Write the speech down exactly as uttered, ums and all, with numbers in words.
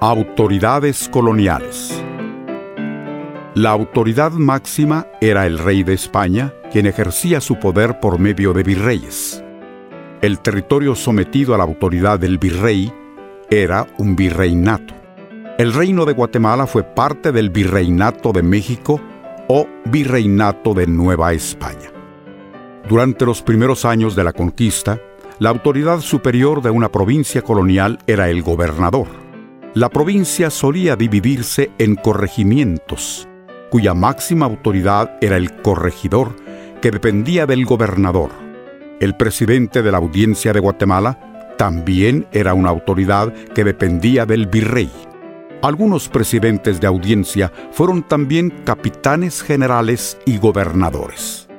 Autoridades coloniales. La autoridad máxima era el rey de España, quien ejercía su poder por medio de virreyes. El territorio sometido a la autoridad del virrey era un virreinato. El reino de Guatemala fue parte del Virreinato de México o Virreinato de Nueva España. Durante los primeros años de la conquista, la autoridad superior de una provincia colonial era el gobernador. La provincia solía dividirse en corregimientos, cuya máxima autoridad era el corregidor, que dependía del gobernador. El presidente de la Audiencia de Guatemala también era una autoridad que dependía del virrey. Algunos presidentes de audiencia fueron también capitanes generales y gobernadores.